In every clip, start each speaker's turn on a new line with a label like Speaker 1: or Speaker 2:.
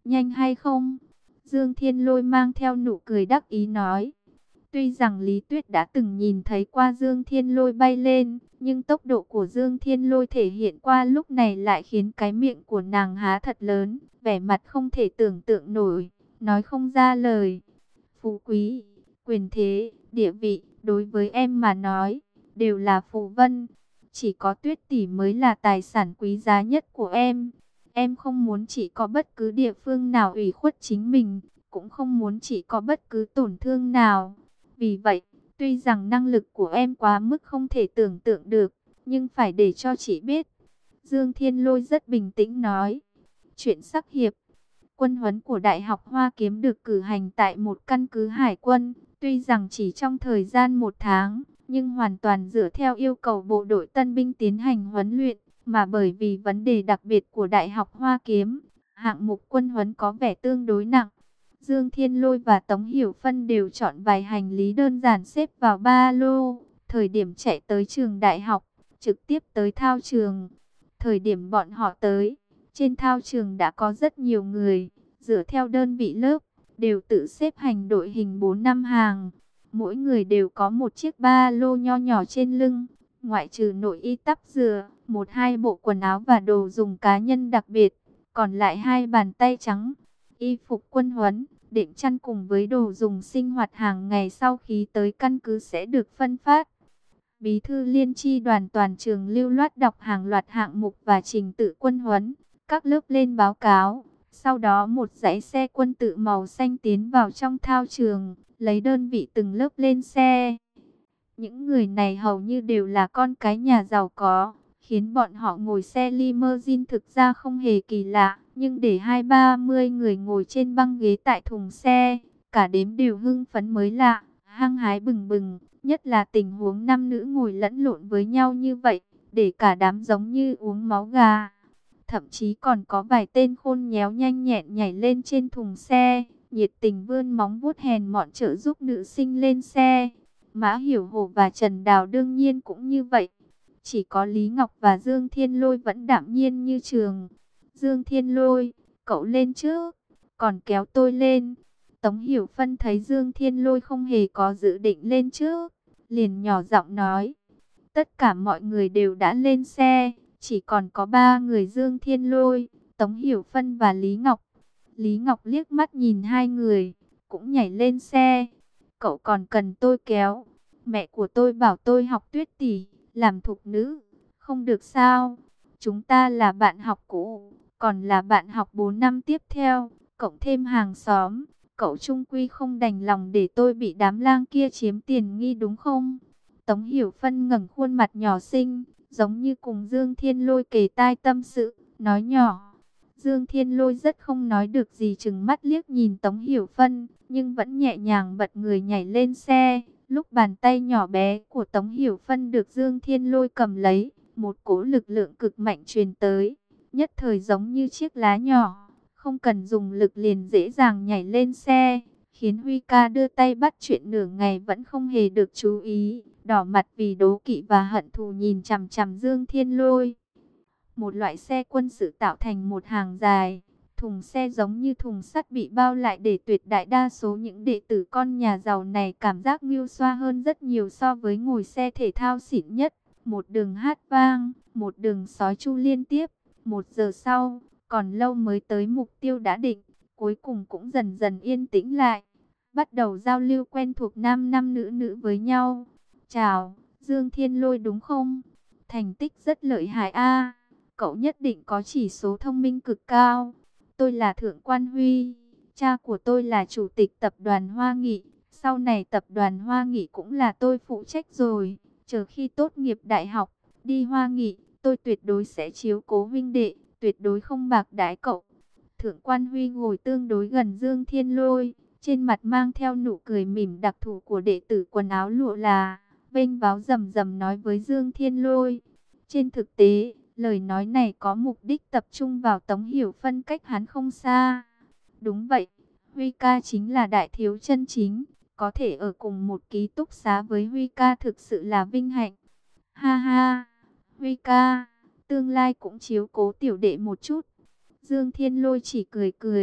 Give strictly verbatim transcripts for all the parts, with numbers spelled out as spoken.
Speaker 1: Nhanh hay không? Dương Thiên Lôi mang theo nụ cười đắc ý nói. Tuy rằng Lý Tuyết đã từng nhìn thấy qua Dương Thiên Lôi bay lên, nhưng tốc độ của Dương Thiên Lôi thể hiện qua lúc này lại khiến cái miệng của nàng há thật lớn, vẻ mặt không thể tưởng tượng nổi, nói không ra lời. Phú quý, quyền thế, địa vị, đối với em mà nói, đều là phù vân. Chỉ có Tuyết tỷ mới là tài sản quý giá nhất của em. Em không muốn chỉ có bất cứ địa phương nào ủy khuất chính mình, cũng không muốn chỉ có bất cứ tổn thương nào. Vì vậy, tuy rằng năng lực của em quá mức không thể tưởng tượng được, nhưng phải để cho chị biết. Dương Thiên Lôi rất bình tĩnh nói. Chuyện sắc hiệp. Quân huấn của Đại học Hoa Kiếm được cử hành tại một căn cứ hải quân. Tuy rằng chỉ trong thời gian một tháng, nhưng hoàn toàn dựa theo yêu cầu bộ đội tân binh tiến hành huấn luyện. Mà bởi vì vấn đề đặc biệt của Đại học Hoa Kiếm, hạng mục quân huấn có vẻ tương đối nặng. Dương Thiên Lôi và Tống Hiểu Phân đều chọn vài hành lý đơn giản xếp vào ba lô. Thời điểm chạy tới trường đại học, trực tiếp tới thao trường. Thời điểm bọn họ tới, trên thao trường đã có rất nhiều người, dựa theo đơn vị lớp, đều tự xếp hành đội hình bốn năm hàng. Mỗi người đều có một chiếc ba lô nho nhỏ trên lưng, ngoại trừ nội y tắp dừa, một hai bộ quần áo và đồ dùng cá nhân đặc biệt, còn lại hai bàn tay trắng. Y phục quân huấn, đệm chăn cùng với đồ dùng sinh hoạt hàng ngày sau khi tới căn cứ sẽ được phân phát. Bí thư liên chi đoàn toàn trường lưu loát đọc hàng loạt hạng mục và trình tự quân huấn, các lớp lên báo cáo. Sau đó một dãy xe quân tự màu xanh tiến vào trong thao trường, lấy đơn vị từng lớp lên xe. Những người này hầu như đều là con cái nhà giàu có, khiến bọn họ ngồi xe limousine thực ra không hề kỳ lạ. Nhưng để hai ba mươi người ngồi trên băng ghế tại thùng xe, cả đếm đều hưng phấn mới lạ, hăng hái bừng bừng. Nhất là tình huống nam nữ ngồi lẫn lộn với nhau như vậy, để cả đám giống như uống máu gà. Thậm chí còn có vài tên khôn nhéo nhanh nhẹn nhảy lên trên thùng xe, nhiệt tình vươn móng vuốt hèn mọn trợ giúp nữ sinh lên xe. Mã Hiểu Hổ và Trần Đào đương nhiên cũng như vậy. Chỉ có Lý Ngọc và Dương Thiên Lôi vẫn đạm nhiên như trường. Dương Thiên Lôi, cậu lên trước, còn kéo tôi lên. Tống Hiểu Phân thấy Dương Thiên Lôi không hề có dự định lên trước, liền nhỏ giọng nói. Tất cả mọi người đều đã lên xe, chỉ còn có ba người Dương Thiên Lôi, Tống Hiểu Phân và Lý Ngọc. Lý Ngọc liếc mắt nhìn hai người, cũng nhảy lên xe. Cậu còn cần tôi kéo? Mẹ của tôi bảo tôi học Tuyết tỷ, làm thục nữ, không được sao? Chúng ta là bạn học cũ, còn là bạn học bốn năm tiếp theo, cộng thêm hàng xóm. Cậu trung quy không đành lòng để tôi bị đám lang kia chiếm tiền nghi đúng không? Tống Hiểu Phân ngẩng khuôn mặt nhỏ xinh, giống như cùng Dương Thiên Lôi kề tai tâm sự, nói nhỏ. Dương Thiên Lôi rất không nói được gì, chừng mắt liếc nhìn Tống Hiểu Phân, nhưng vẫn nhẹ nhàng bật người nhảy lên xe. Lúc bàn tay nhỏ bé của Tống Hiểu Phân được Dương Thiên Lôi cầm lấy, một cỗ lực lượng cực mạnh truyền tới, nhất thời giống như chiếc lá nhỏ, không cần dùng lực liền dễ dàng nhảy lên xe, khiến Huy ca đưa tay bắt chuyện nửa ngày vẫn không hề được chú ý, đỏ mặt vì đố kỵ và hận thù nhìn chằm chằm Dương Thiên Lôi. Một loại xe quân sự tạo thành một hàng dài, thùng xe giống như thùng sắt bị bao lại để tuyệt đại đa số những đệ tử con nhà giàu này cảm giác mưu xoa hơn rất nhiều so với ngồi xe thể thao xịn nhất. Một đường hát vang, một đường sói chu liên tiếp, một giờ sau, còn lâu mới tới mục tiêu đã định, cuối cùng cũng dần dần yên tĩnh lại, bắt đầu giao lưu quen thuộc nam nam nữ nữ với nhau. Chào, Dương Thiên Lôi đúng không? Thành tích rất lợi hại a. Cậu nhất định có chỉ số thông minh cực cao. Tôi là Thượng Quan Huy, cha của tôi là chủ tịch tập đoàn Hoa Nghị, sau này tập đoàn Hoa Nghị cũng là tôi phụ trách rồi. Chờ khi tốt nghiệp đại học, đi Hoa Nghị, tôi tuyệt đối sẽ chiếu cố huynh đệ, tuyệt đối không bạc đãi cậu. Thượng Quan Huy ngồi tương đối gần Dương Thiên Lôi, trên mặt mang theo nụ cười mỉm đặc thù của đệ tử quần áo lụa là, vênh váo rầm rầm nói với Dương Thiên Lôi. Trên thực tế, lời nói này có mục đích tập trung vào Tống Hiểu Phân cách hắn không xa. Đúng vậy, Huy ca chính là đại thiếu chân chính, có thể ở cùng một ký túc xá với Huy ca thực sự là vinh hạnh. Ha ha, Huy ca, tương lai cũng chiếu cố tiểu đệ một chút. Dương Thiên Lôi chỉ cười cười,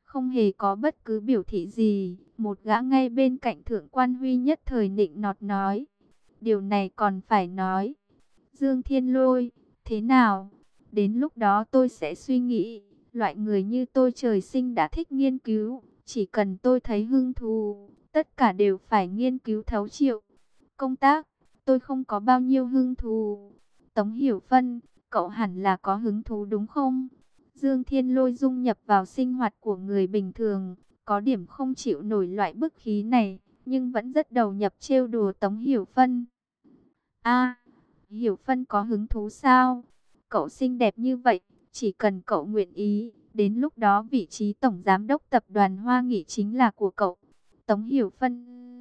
Speaker 1: không hề có bất cứ biểu thị gì. Một gã ngay bên cạnh Thượng Quan Huy nhất thời nịnh nọt nói, điều này còn phải nói. Dương Thiên Lôi, thế nào? Đến lúc đó tôi sẽ suy nghĩ. Loại người như tôi trời sinh đã thích nghiên cứu. Chỉ cần tôi thấy hứng thú, tất cả đều phải nghiên cứu thấu triệu. Công tác, tôi không có bao nhiêu hứng thú. Tống Hiểu Phân, cậu hẳn là có hứng thú đúng không? Dương Thiên Lôi dung nhập vào sinh hoạt của người bình thường, có điểm không chịu nổi loại bức khí này, nhưng vẫn rất đầu nhập trêu đùa Tống Hiểu Phân. A, Hiểu Phân có hứng thú sao? Cậu xinh đẹp như vậy, chỉ cần cậu nguyện ý, đến lúc đó vị trí tổng giám đốc tập đoàn Hoa Nghị chính là của cậu. Tống Hiểu Phân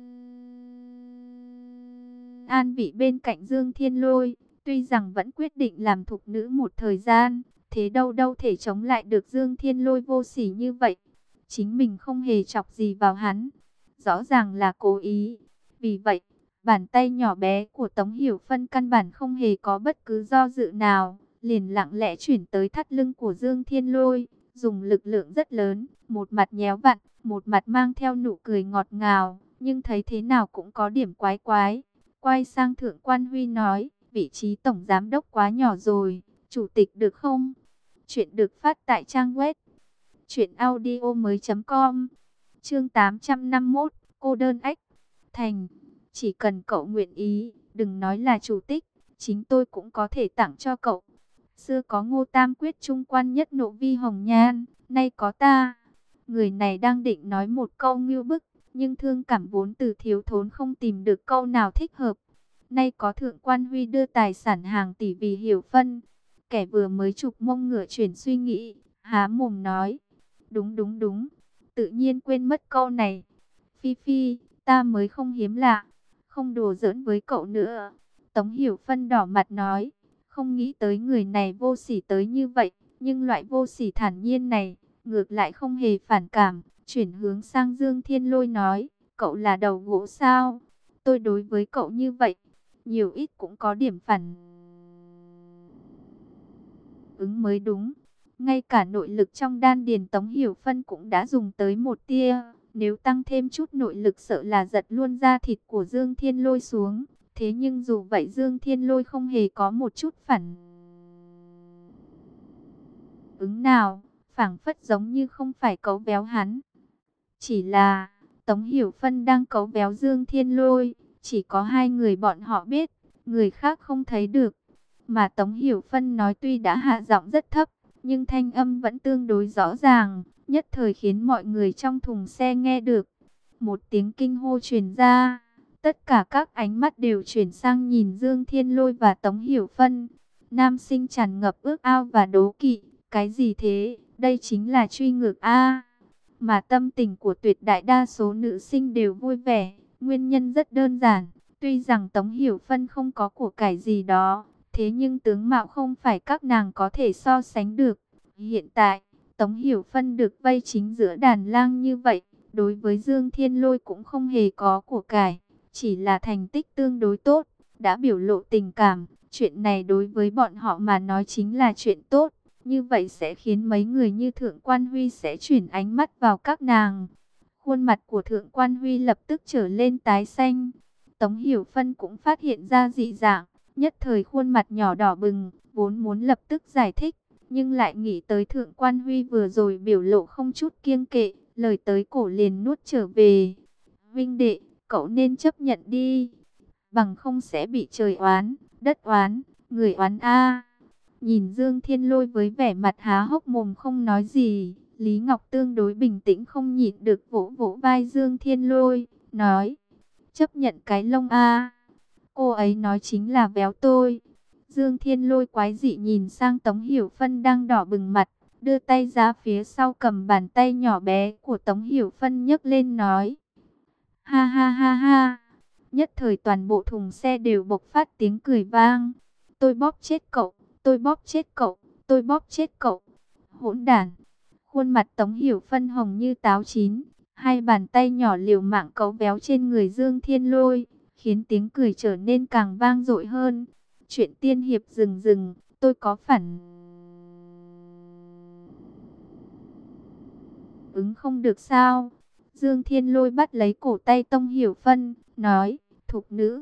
Speaker 1: an vị bên cạnh Dương Thiên Lôi, tuy rằng vẫn quyết định làm thục nữ một thời gian, thế đâu đâu thể chống lại được Dương Thiên Lôi vô sỉ như vậy. Chính mình không hề chọc gì vào hắn, rõ ràng là cố ý. Vì vậy, bàn tay nhỏ bé của Tống Hiểu Phân căn bản không hề có bất cứ do dự nào, liền lặng lẽ chuyển tới thắt lưng của Dương Thiên Lôi, dùng lực lượng rất lớn, một mặt nhéo vặn, một mặt mang theo nụ cười ngọt ngào, nhưng thấy thế nào cũng có điểm quái quái. Quay sang Thượng Quan Huy nói, vị trí tổng giám đốc quá nhỏ rồi, chủ tịch được không? Chuyện được phát tại trang web truyện audio mới chấm com. Chương tám trăm năm mươi mốt, cô đơn ách. Thành, chỉ cần cậu nguyện ý, đừng nói là chủ tịch, chính tôi cũng có thể tặng cho cậu. Xưa có Ngô Tam Quyết trung quan nhất nộ vi hồng nhan, nay có ta. Người này đang định nói một câu ngưu bức, nhưng thương cảm vốn từ thiếu thốn không tìm được câu nào thích hợp. Nay có Thượng Quan Huy đưa tài sản hàng tỷ vì Hiểu Phân. Kẻ vừa mới chụp mông ngựa chuyển suy nghĩ, há mồm nói, đúng đúng đúng, tự nhiên quên mất câu này. Phi Phi, ta mới không hiếm lạ, không đùa giỡn với cậu nữa. Tống Hiểu Phân đỏ mặt nói, không nghĩ tới người này vô sỉ tới như vậy, nhưng loại vô sỉ thản nhiên này, ngược lại không hề phản cảm, chuyển hướng sang Dương Thiên Lôi nói, cậu là đầu gỗ sao? Tôi đối với cậu như vậy, nhiều ít cũng có điểm phản ứng mới đúng. Ngay cả nội lực trong đan điền Tống Hiểu Phân cũng đã dùng tới một tia, nếu tăng thêm chút nội lực sợ là giật luôn da thịt của Dương Thiên Lôi xuống. Thế nhưng dù vậy Dương Thiên Lôi không hề có một chút phản ứng nào, phảng phất giống như không phải cấu véo hắn. Chỉ là Tống Hiểu Phân đang cấu véo Dương Thiên Lôi, chỉ có hai người bọn họ biết, người khác không thấy được. Mà Tống Hiểu Phân nói tuy đã hạ giọng rất thấp, nhưng thanh âm vẫn tương đối rõ ràng, nhất thời khiến mọi người trong thùng xe nghe được. Một tiếng kinh hô truyền ra, tất cả các ánh mắt đều chuyển sang nhìn Dương Thiên Lôi và Tống Hiểu Phân. Nam sinh tràn ngập ước ao và đố kỵ, cái gì thế, đây chính là truy ngược a. Mà tâm tình của tuyệt đại đa số nữ sinh đều vui vẻ, nguyên nhân rất đơn giản, tuy rằng Tống Hiểu Phân không có của cải gì đó, thế nhưng tướng mạo không phải các nàng có thể so sánh được. Hiện tại, Tống Hiểu Phân được vây chính giữa đàn lang như vậy, đối với Dương Thiên Lôi cũng không hề có của cải, chỉ là thành tích tương đối tốt, đã biểu lộ tình cảm. Chuyện này đối với bọn họ mà nói chính là chuyện tốt, như vậy sẽ khiến mấy người như Thượng Quan Huy sẽ chuyển ánh mắt vào các nàng. Khuôn mặt của Thượng Quan Huy lập tức trở lên tái xanh. Tống Hiểu Phân cũng phát hiện ra dị dạng, nhất thời khuôn mặt nhỏ đỏ bừng, vốn muốn lập tức giải thích, nhưng lại nghĩ tới Thượng Quan Huy vừa rồi biểu lộ không chút kiêng kệ, lời tới cổ liền nuốt trở về. Vinh đệ, cậu nên chấp nhận đi, bằng không sẽ bị trời oán, đất oán, người oán a. Nhìn Dương Thiên Lôi với vẻ mặt há hốc mồm không nói gì, Lý Ngọc tương đối bình tĩnh không nhịn được vỗ vỗ vai Dương Thiên Lôi, nói, chấp nhận cái lông a. Cô ấy nói chính là véo tôi. Dương Thiên Lôi quái dị nhìn sang Tống Hiểu Phân đang đỏ bừng mặt, đưa tay ra phía sau cầm bàn tay nhỏ bé của Tống Hiểu Phân nhấc lên nói, ha ha ha ha. Nhất thời toàn bộ thùng xe đều bộc phát tiếng cười vang. Tôi bóp chết cậu, tôi bóp chết cậu, tôi bóp chết cậu. Hỗn đản. Khuôn mặt Tống Hiểu Phân hồng như táo chín, hai bàn tay nhỏ liều mạng cấu véo trên người Dương Thiên Lôi, khiến tiếng cười trở nên càng vang dội hơn. Chuyện tiên hiệp dừng dừng, tôi có phản ứng không được sao? Dương Thiên Lôi bắt lấy cổ tay Tông Hiểu Phân, nói, thục nữ.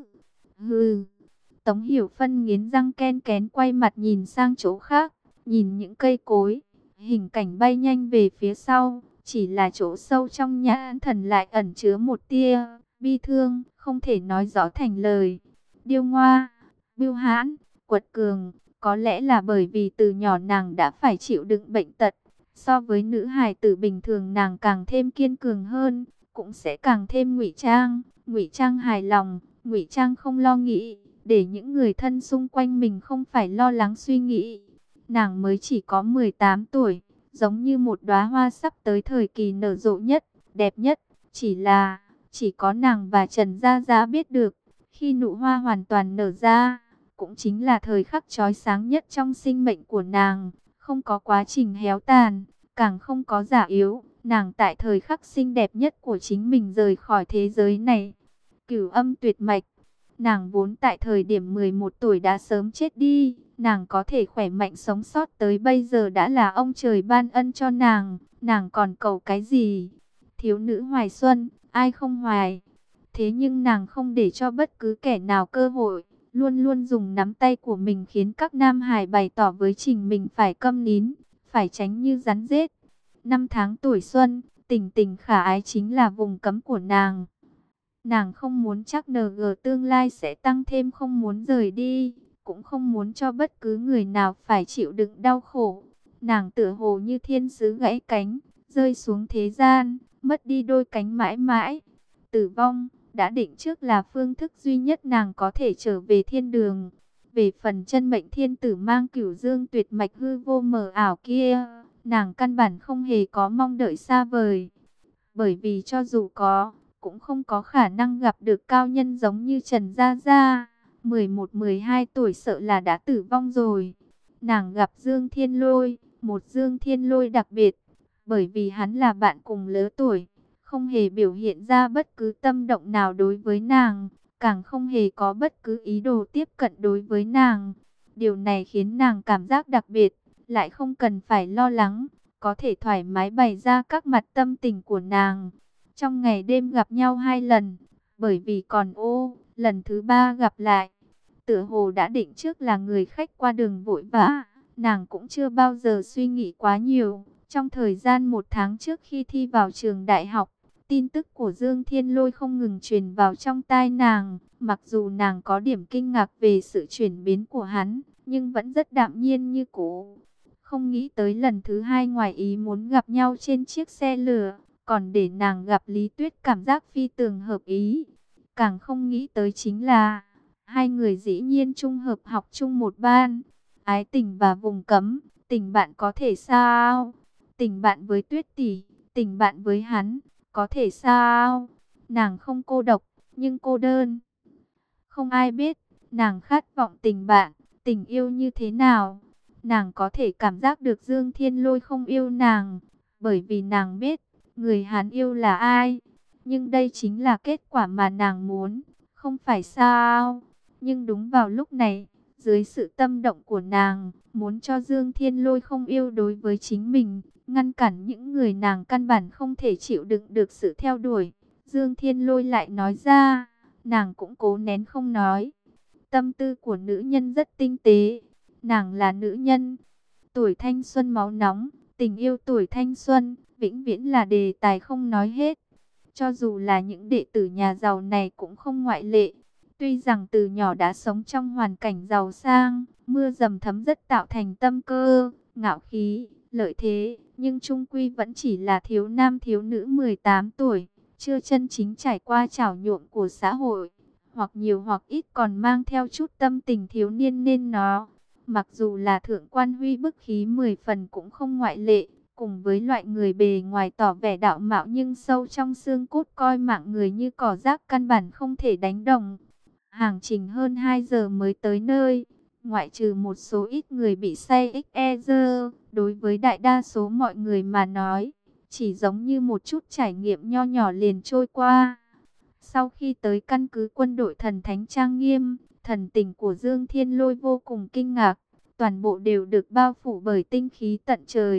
Speaker 1: Hừ. Tống Hiểu Phân nghiến răng ken kén quay mặt nhìn sang chỗ khác, nhìn những cây cối, hình cảnh bay nhanh về phía sau, chỉ là chỗ sâu trong nhãn thần lại ẩn chứa một tia bi thương, không thể nói rõ thành lời. Điêu ngoa, bưu hãn, quật cường, có lẽ là bởi vì từ nhỏ nàng đã phải chịu đựng bệnh tật, so với nữ hài tử bình thường nàng càng thêm kiên cường hơn, cũng sẽ càng thêm ngụy trang, ngụy trang hài lòng, ngụy trang không lo nghĩ, để những người thân xung quanh mình không phải lo lắng suy nghĩ. Nàng mới chỉ có mười tám tuổi, giống như một đóa hoa sắp tới thời kỳ nở rộ nhất, đẹp nhất, chỉ là chỉ có nàng và Trần Gia Gia biết được, khi nụ hoa hoàn toàn nở ra, cũng chính là thời khắc chói sáng nhất trong sinh mệnh của nàng, không có quá trình héo tàn, càng không có già yếu, nàng tại thời khắc xinh đẹp nhất của chính mình rời khỏi thế giới này. Cửu âm tuyệt mạch, nàng vốn tại thời điểm mười một tuổi đã sớm chết đi, nàng có thể khỏe mạnh sống sót tới bây giờ đã là ông trời ban ân cho nàng, nàng còn cầu cái gì? Thiếu nữ hoài xuân, ai không hoài? Thế nhưng nàng không để cho bất cứ kẻ nào cơ hội, luôn luôn dùng nắm tay của mình khiến các nam hài bày tỏ với trình mình phải câm nín, phải tránh như rắn rết. Năm tháng tuổi xuân, tình tình khả ái chính là vùng cấm của nàng. Nàng không muốn chắc en giê tương lai sẽ tăng thêm, không muốn rời đi, cũng không muốn cho bất cứ người nào phải chịu đựng đau khổ. Nàng tựa hồ như thiên sứ gãy cánh, rơi xuống thế gian, mất đi đôi cánh mãi mãi. Tử vong đã định trước là phương thức duy nhất nàng có thể trở về thiên đường. Về phần chân mệnh thiên tử mang cửu dương tuyệt mạch hư vô mờ ảo kia, nàng căn bản không hề có mong đợi xa vời. Bởi vì cho dù có, cũng không có khả năng gặp được cao nhân giống như Trần Gia Gia. mười một mười hai tuổi sợ là đã tử vong rồi. Nàng gặp Dương Thiên Lôi, một Dương Thiên Lôi đặc biệt, bởi vì hắn là bạn cùng lứa tuổi, không hề biểu hiện ra bất cứ tâm động nào đối với nàng, càng không hề có bất cứ ý đồ tiếp cận đối với nàng. Điều này khiến nàng cảm giác đặc biệt, lại không cần phải lo lắng, có thể thoải mái bày ra các mặt tâm tình của nàng. Trong ngày đêm gặp nhau hai lần, bởi vì còn ô, lần thứ ba gặp lại, tựa hồ đã định trước là người khách qua đường vội vã, nàng cũng chưa bao giờ suy nghĩ quá nhiều. Trong thời gian một tháng trước khi thi vào trường đại học, tin tức của Dương Thiên Lôi không ngừng truyền vào trong tai nàng, mặc dù nàng có điểm kinh ngạc về sự chuyển biến của hắn, nhưng vẫn rất đạm nhiên như cũ. Không nghĩ tới lần thứ hai ngoài ý muốn gặp nhau trên chiếc xe lửa, còn để nàng gặp Lý Tuyết cảm giác phi tường hợp ý. Càng không nghĩ tới chính là, hai người dĩ nhiên chung hợp học chung một ban. Ái tình và vùng cấm, tình bạn có thể sao? Tình bạn với Tuyết tỷ, tình bạn với hắn, có thể sao? Nàng không cô độc, nhưng cô đơn. Không ai biết, nàng khát vọng tình bạn, tình yêu như thế nào. Nàng có thể cảm giác được Dương Thiên Lôi không yêu nàng, bởi vì nàng biết, người hắn yêu là ai. Nhưng đây chính là kết quả mà nàng muốn, không phải sao? Nhưng đúng vào lúc này, dưới sự tâm động của nàng, muốn cho Dương Thiên Lôi không yêu đối với chính mình, ngăn cản những người nàng căn bản không thể chịu đựng được sự theo đuổi, Dương Thiên Lôi lại nói ra, nàng cũng cố nén không nói. Tâm tư của nữ nhân rất tinh tế, nàng là nữ nhân, tuổi thanh xuân máu nóng, tình yêu tuổi thanh xuân, vĩnh viễn là đề tài không nói hết. Cho dù là những đệ tử nhà giàu này cũng không ngoại lệ. Tuy rằng từ nhỏ đã sống trong hoàn cảnh giàu sang, mưa dầm thấm rất tạo thành tâm cơ, ngạo khí, lợi thế, nhưng chung quy vẫn chỉ là thiếu nam thiếu nữ mười tám tuổi, chưa chân chính trải qua trảo nhuộm của xã hội, hoặc nhiều hoặc ít còn mang theo chút tâm tình thiếu niên nên nó. Mặc dù là thượng quan Huy bức khí mười phần cũng không ngoại lệ, cùng với loại người bề ngoài tỏ vẻ đạo mạo nhưng sâu trong xương cốt coi mạng người như cỏ rác căn bản không thể đánh đồng. Hành trình hơn hai giờ mới tới nơi, ngoại trừ một số ít người bị say ích e rơ, đối với đại đa số mọi người mà nói, chỉ giống như một chút trải nghiệm nho nhỏ liền trôi qua. Sau khi tới căn cứ quân đội thần thánh trang nghiêm, thần tình của Dương Thiên Lôi vô cùng kinh ngạc, toàn bộ đều được bao phủ bởi tinh khí tận trời,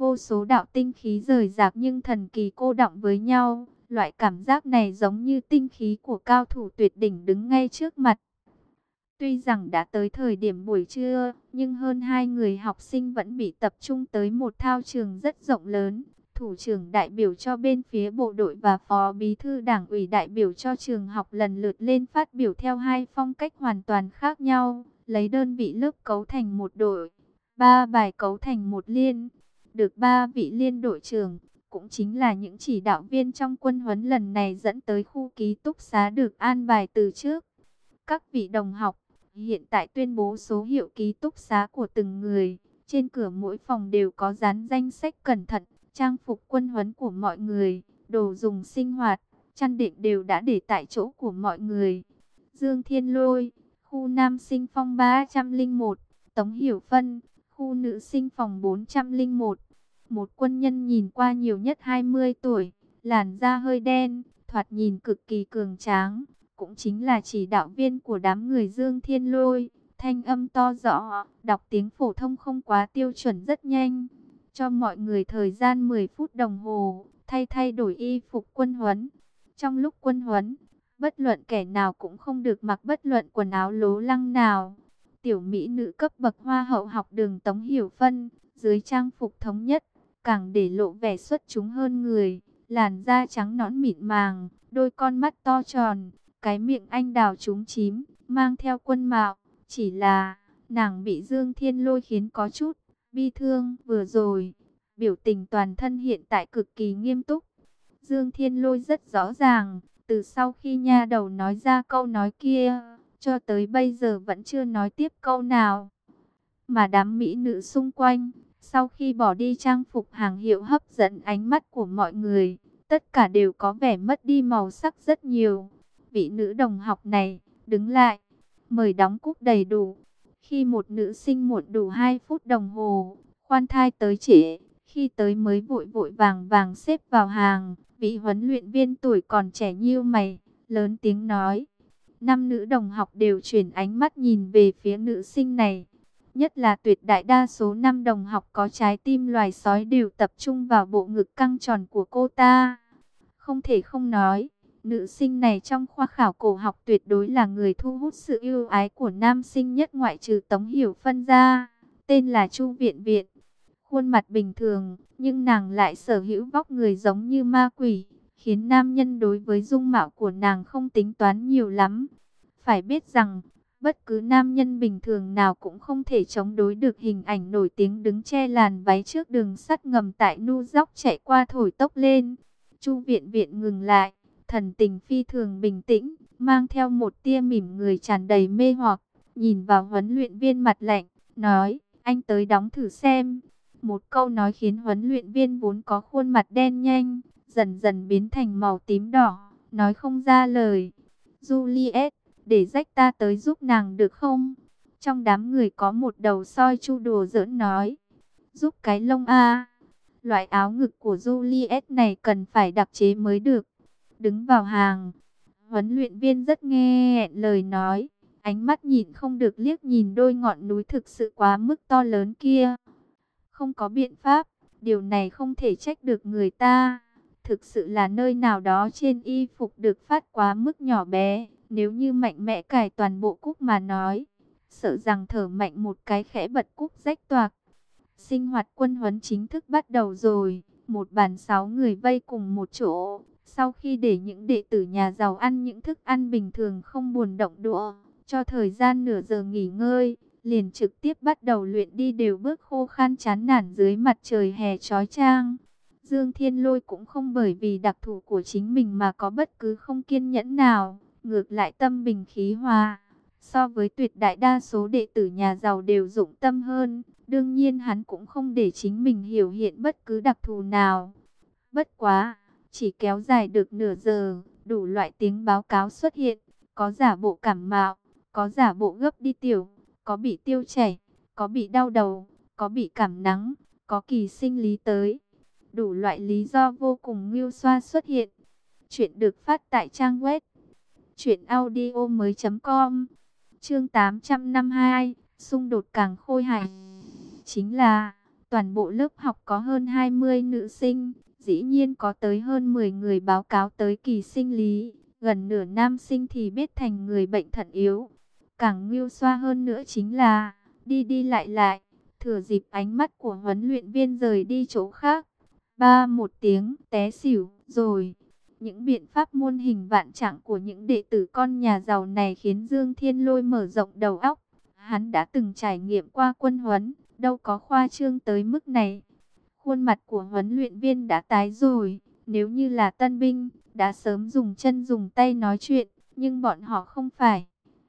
Speaker 1: Vô số đạo tinh khí rời rạc nhưng thần kỳ cô đọng với nhau. Loại cảm giác này giống như tinh khí của cao thủ tuyệt đỉnh đứng ngay trước mặt. Tuy rằng đã tới thời điểm buổi trưa, nhưng hơn hai người học sinh vẫn bị tập trung tới một thao trường rất rộng lớn. Thủ trưởng đại biểu cho bên phía bộ đội và phó bí thư đảng ủy đại biểu cho trường học lần lượt lên phát biểu theo hai phong cách hoàn toàn khác nhau, lấy đơn vị lớp cấu thành một đội, ba bài cấu thành một liên. Được ba vị liên đội trưởng, cũng chính là những chỉ đạo viên trong quân huấn lần này dẫn tới khu ký túc xá được an bài từ trước. Các vị đồng học, hiện tại tuyên bố số hiệu ký túc xá của từng người. Trên cửa mỗi phòng đều có dán danh sách cẩn thận, trang phục quân huấn của mọi người, đồ dùng sinh hoạt, chăn đệm đều đã để tại chỗ của mọi người. Dương Thiên Lôi, khu nam sinh phòng ba trăm lẻ một, Tống Hiểu Phân, khu nữ sinh phòng bốn trăm lẻ một. Một quân nhân nhìn qua nhiều nhất hai mươi tuổi, làn da hơi đen, thoạt nhìn cực kỳ cường tráng, cũng chính là chỉ đạo viên của đám người Dương Thiên Lôi. Thanh âm to rõ, đọc tiếng phổ thông không quá tiêu chuẩn rất nhanh. Cho mọi người thời gian mười phút đồng hồ, thay thay đổi y phục quân huấn. Trong lúc quân huấn, bất luận kẻ nào cũng không được mặc bất luận quần áo lố lăng nào. Tiểu mỹ nữ cấp bậc hoa hậu học đường Tống Hiểu Phân, dưới trang phục thống nhất, càng để lộ vẻ xuất chúng hơn người. Làn da trắng nõn mịn màng, đôi con mắt to tròn, cái miệng anh đào trúng chím, mang theo quân mạo. Chỉ là, nàng bị Dương Thiên Lôi khiến có chút bi thương vừa rồi. Biểu tình toàn thân hiện tại cực kỳ nghiêm túc. Dương Thiên Lôi rất rõ ràng, từ sau khi nha đầu nói ra câu nói kia, cho tới bây giờ vẫn chưa nói tiếp câu nào. Mà đám mỹ nữ xung quanh, sau khi bỏ đi trang phục hàng hiệu hấp dẫn ánh mắt của mọi người, tất cả đều có vẻ mất đi màu sắc rất nhiều. Vị nữ đồng học này, đứng lại, mời đóng cúc đầy đủ. Khi một nữ sinh muộn đủ hai phút đồng hồ, khoan thai tới trễ, khi tới mới vội vội vàng vàng xếp vào hàng, vị huấn luyện viên tuổi còn trẻ như mày, lớn tiếng nói. Năm nữ đồng học đều chuyển ánh mắt nhìn về phía nữ sinh này. Nhất là tuyệt đại đa số năm đồng học có trái tim loài sói đều tập trung vào bộ ngực căng tròn của cô ta. Không thể không nói, nữ sinh này trong khoa khảo cổ học tuyệt đối là người thu hút sự yêu ái của nam sinh nhất ngoại trừ Tống Hiểu Phân ra. Tên là Chu Viện Viện. Khuôn mặt bình thường, nhưng nàng lại sở hữu vóc người giống như ma quỷ, khiến nam nhân đối với dung mạo của nàng không tính toán nhiều lắm. Phải biết rằng, bất cứ nam nhân bình thường nào cũng không thể chống đối được hình ảnh nổi tiếng đứng che làn váy trước đường sắt ngầm tại New York chạy qua thổi tốc lên. Chu Viện Viện ngừng lại, thần tình phi thường bình tĩnh, mang theo một tia mỉm người tràn đầy mê hoặc, nhìn vào huấn luyện viên mặt lạnh, nói, anh tới đóng thử xem. Một câu nói khiến huấn luyện viên vốn có khuôn mặt đen nhanh, dần dần biến thành màu tím đỏ, nói không ra lời. Juliet, để rách ta tới giúp nàng được không? Trong đám người có một đầu soi Chu đùa giỡn nói, giúp cái lông a. Loại áo ngực của Juliet này cần phải đặc chế mới được. Đứng vào hàng, huấn luyện viên rất nghe lời nói, ánh mắt nhìn không được liếc nhìn đôi ngọn núi thực sự quá mức to lớn kia. Không có biện pháp, điều này không thể trách được người ta. Thực sự là nơi nào đó trên y phục được phát quá mức nhỏ bé. Nếu như mạnh mẽ cài toàn bộ cúc mà nói, sợ rằng thở mạnh một cái khẽ bật cúc rách toạc. Sinh hoạt quân huấn chính thức bắt đầu rồi. Một bàn sáu người vây cùng một chỗ. Sau khi để những đệ tử nhà giàu ăn những thức ăn bình thường không buồn động đũa, cho thời gian nửa giờ nghỉ ngơi, liền trực tiếp bắt đầu luyện đi đều bước khô khan chán nản dưới mặt trời hè chói chang. Dương Thiên Lôi cũng không bởi vì đặc thù của chính mình mà có bất cứ không kiên nhẫn nào, ngược lại tâm bình khí hòa. So với tuyệt đại đa số đệ tử nhà giàu đều dụng tâm hơn, đương nhiên hắn cũng không để chính mình hiểu hiện bất cứ đặc thù nào. Bất quá, chỉ kéo dài được nửa giờ, đủ loại tiếng báo cáo xuất hiện, có giả bộ cảm mạo, có giả bộ gấp đi tiểu, có bị tiêu chảy, có bị đau đầu, có bị cảm nắng, có kỳ sinh lý tới. Đủ loại lý do vô cùng ngưu xoa xuất hiện. Chuyện được phát tại trang web truyện audio mới chấm com. Chương tám trăm năm mươi hai, xung đột càng khôi hài. Chính là Toàn bộ lớp học có hơn hai mươi nữ sinh, dĩ nhiên có tới hơn mười người báo cáo tới kỳ sinh lý. Gần nửa nam sinh thì biết thành người bệnh thận yếu. Càng nghêu xoa hơn nữa chính là đi đi lại lại, thừa dịp ánh mắt của huấn luyện viên rời đi chỗ khác. Ba một tiếng té xỉu rồi. Những biện pháp muôn hình vạn trạng của những đệ tử con nhà giàu này khiến Dương Thiên Lôi mở rộng đầu óc. Hắn đã từng trải nghiệm qua quân huấn, đâu có khoa trương tới mức này. Khuôn mặt của huấn luyện viên đã tái rồi, nếu như là tân binh, đã sớm dùng chân dùng tay nói chuyện, nhưng bọn họ không phải.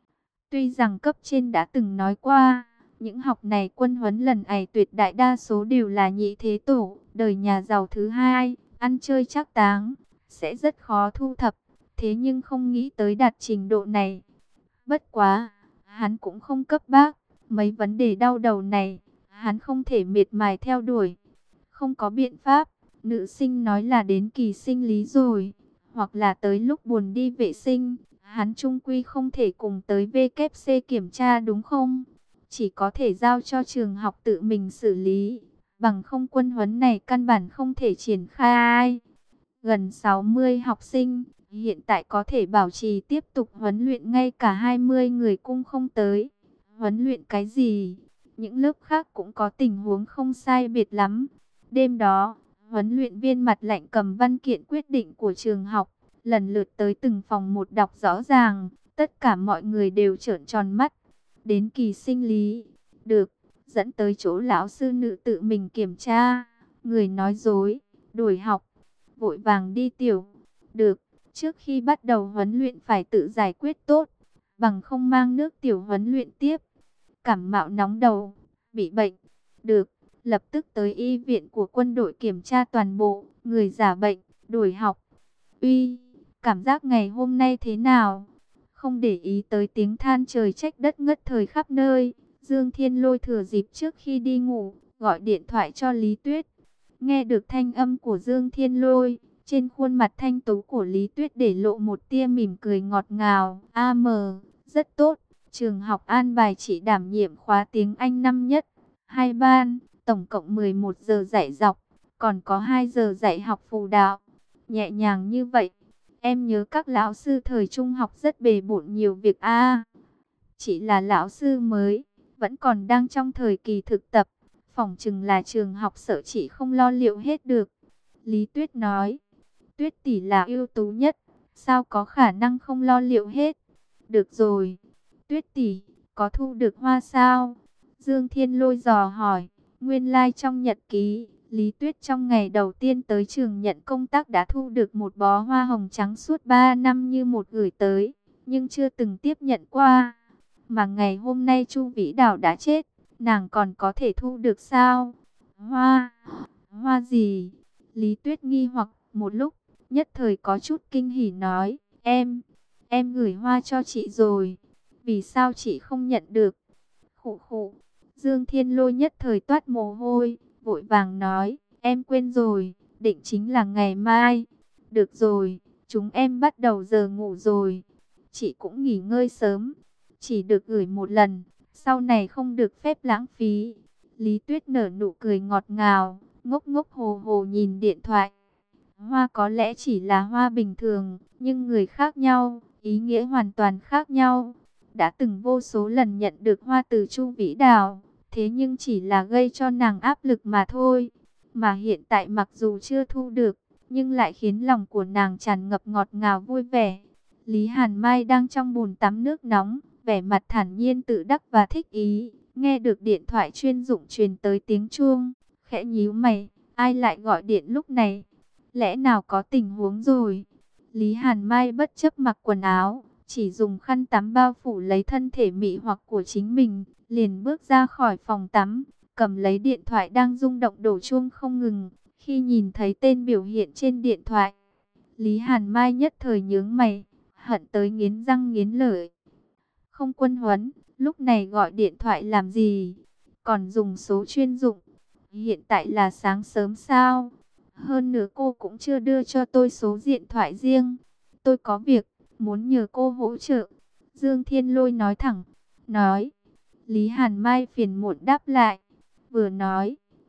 Speaker 1: Tuy rằng cấp trên đã từng nói qua, những học này quân huấn lần này tuyệt đại đa số đều là nhị thế tổ, đời nhà giàu thứ hai, ăn chơi trác táng, sẽ rất khó thu thập, thế nhưng không nghĩ tới đạt trình độ này. Bất quá, hắn cũng không cấp bách, mấy vấn đề đau đầu này, hắn không thể miệt mài theo đuổi. Không có biện pháp, nữ sinh nói là đến kỳ sinh lý rồi, hoặc là tới lúc buồn đi vệ sinh, hắn chung quy không thể cùng tới vê kép xê kiểm tra đúng không? Chỉ có thể giao cho trường học tự mình xử lý, bằng không quân huấn này căn bản không thể triển khai. Gần sáu mươi học sinh, hiện tại có thể bảo trì tiếp tục huấn luyện, ngay cả hai mươi người cũng không tới. Huấn luyện cái gì? Những lớp khác cũng có tình huống không sai biệt lắm. Đêm đó, huấn luyện viên mặt lạnh cầm văn kiện quyết định của trường học, lần lượt tới từng phòng một đọc rõ ràng, tất cả mọi người đều trợn tròn mắt. Đến kỳ sinh lý, được, dẫn tới chỗ lão sư nữ tự mình kiểm tra, người nói dối, đổi học, vội vàng đi tiểu, được, trước khi bắt đầu huấn luyện phải tự giải quyết tốt, bằng không mang nước tiểu huấn luyện tiếp. Cảm mạo nóng đầu, bị bệnh, được, lập tức tới y viện của quân đội kiểm tra toàn bộ, người giả bệnh, đổi học. Uy, cảm giác ngày hôm nay thế nào? Không để ý tới tiếng than trời trách đất ngất thời khắp nơi, Dương Thiên Lôi thừa dịp trước khi đi ngủ, gọi điện thoại cho Lý Tuyết. Nghe được thanh âm của Dương Thiên Lôi, trên khuôn mặt thanh tú của Lý Tuyết để lộ một tia mỉm cười ngọt ngào. A mờ, rất tốt, trường học an bài chị đảm nhiệm khóa tiếng Anh năm nhất, hai ban, tổng cộng mười một giờ dạy dọc, còn có hai giờ dạy học phụ đạo. Nhẹ nhàng như vậy, em nhớ các lão sư thời trung học rất bề bộn nhiều việc a. À, chỉ là lão sư mới, vẫn còn đang trong thời kỳ thực tập, phỏng chừng là trường học sợ chị không lo liệu hết được. Lý Tuyết nói, Tuyết tỷ là ưu tú nhất, sao có khả năng không lo liệu hết. Được rồi, Tuyết tỷ, có thu được hoa sao? Dương Thiên Lôi dò hỏi. Nguyên lai like trong nhật ký, Lý Tuyết trong ngày đầu tiên tới trường nhận công tác đã thu được một bó hoa hồng trắng suốt ba năm như một gửi tới, nhưng chưa từng tiếp nhận qua. Mà ngày hôm nay Chu Vĩ Đào đã chết, nàng còn có thể thu được sao? Hoa? Hoa gì? Lý Tuyết nghi hoặc một lúc, nhất thời có chút kinh hỉ nói, em, em gửi hoa cho chị rồi, vì sao chị không nhận được? Khụ khụ. Dương Thiên Lôi nhất thời toát mồ hôi, vội vàng nói, em quên rồi, định chính là ngày mai. Được rồi, chúng em bắt đầu giờ ngủ rồi. Chị cũng nghỉ ngơi sớm, chỉ được gửi một lần, sau này không được phép lãng phí. Lý Tuyết nở nụ cười ngọt ngào, ngốc ngốc hồ hồ nhìn điện thoại. Hoa có lẽ chỉ là hoa bình thường, nhưng người khác nhau, ý nghĩa hoàn toàn khác nhau. Đã từng vô số lần nhận được hoa từ Chu Vĩ Đào, thế nhưng chỉ là gây cho nàng áp lực mà thôi. Mà hiện tại mặc dù chưa thu được, nhưng lại khiến lòng của nàng tràn ngập ngọt ngào vui vẻ. Lý Hàn Mai đang trong bồn tắm nước nóng, vẻ mặt thản nhiên tự đắc và thích ý. Nghe được điện thoại chuyên dụng truyền tới tiếng chuông, khẽ nhíu mày, ai lại gọi điện lúc này? Lẽ nào có tình huống rồi? Lý Hàn Mai bất chấp mặc quần áo, chỉ dùng khăn tắm bao phủ lấy thân thể mị hoặc của chính mình, liền bước ra khỏi phòng tắm, cầm lấy điện thoại đang rung động đổ chuông không ngừng. Khi nhìn thấy tên biểu hiện trên điện thoại, Lý Hàn Mai nhất thời nhướng mày, hận tới nghiến răng nghiến lợi. Không quân huấn, lúc này gọi điện thoại làm gì? Còn dùng số chuyên dụng. Hiện tại là sáng sớm sao? Hơn nữa cô cũng chưa đưa cho tôi số điện thoại riêng. Tôi có việc, muốn nhờ cô hỗ trợ. Dương Thiên Lôi nói thẳng. Nói. Lý Hàn Mai phiền muộn đáp lại. Vừa nói,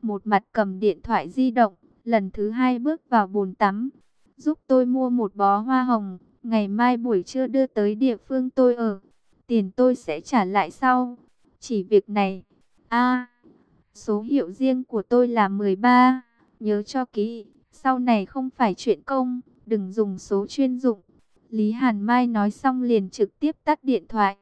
Speaker 1: một mặt cầm điện thoại di động, lần thứ hai bước vào bồn tắm. Giúp tôi mua một bó hoa hồng, ngày mai buổi trưa đưa tới địa phương tôi ở. Tiền tôi sẽ trả lại sau. Chỉ việc này. A, số hiệu riêng của tôi là mười ba. Nhớ cho kỹ, sau này không phải chuyện công, đừng dùng số chuyên dụng. Lý Hàn Mai nói xong liền trực tiếp tắt điện thoại.